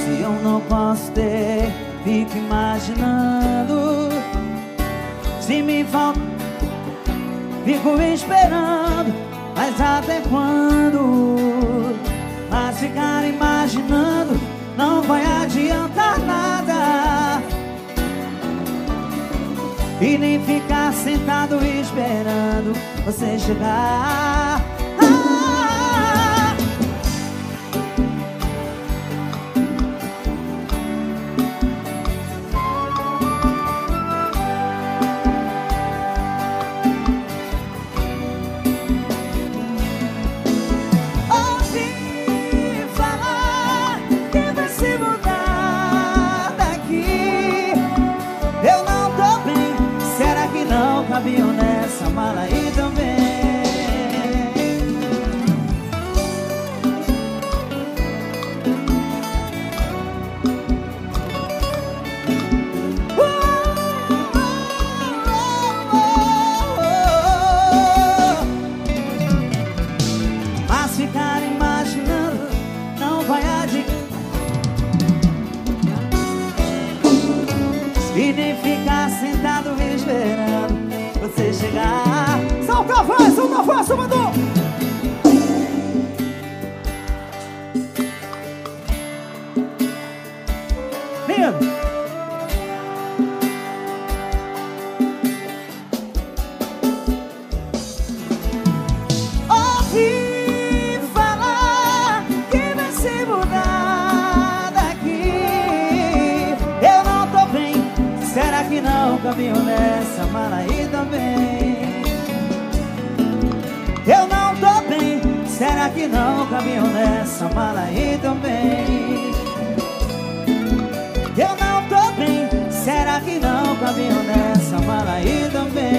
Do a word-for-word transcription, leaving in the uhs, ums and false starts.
Se eu não posso ter, fico imaginando. Se me falta, fico esperando. Mas até quando? Mas ficar imaginando não vai adiantar nada. E nem ficar sentado esperando você chegar. Cabiam nessa mala aí também. uh, uh, uh, uh, uh. Mas ficar imaginando não vai adiantar. E nem ficar sentado me esperando você chegar. Solta a voz, solta a voz, Salvador! Lindo! Ouvi falar que vai se mudar daqui. Eu não tô bem, será que não caminho nessa mala aí também? Eu não tô bem, será que não caminho nessa mala aí também? Eu não tô bem, será que não caminho nessa mala aí também?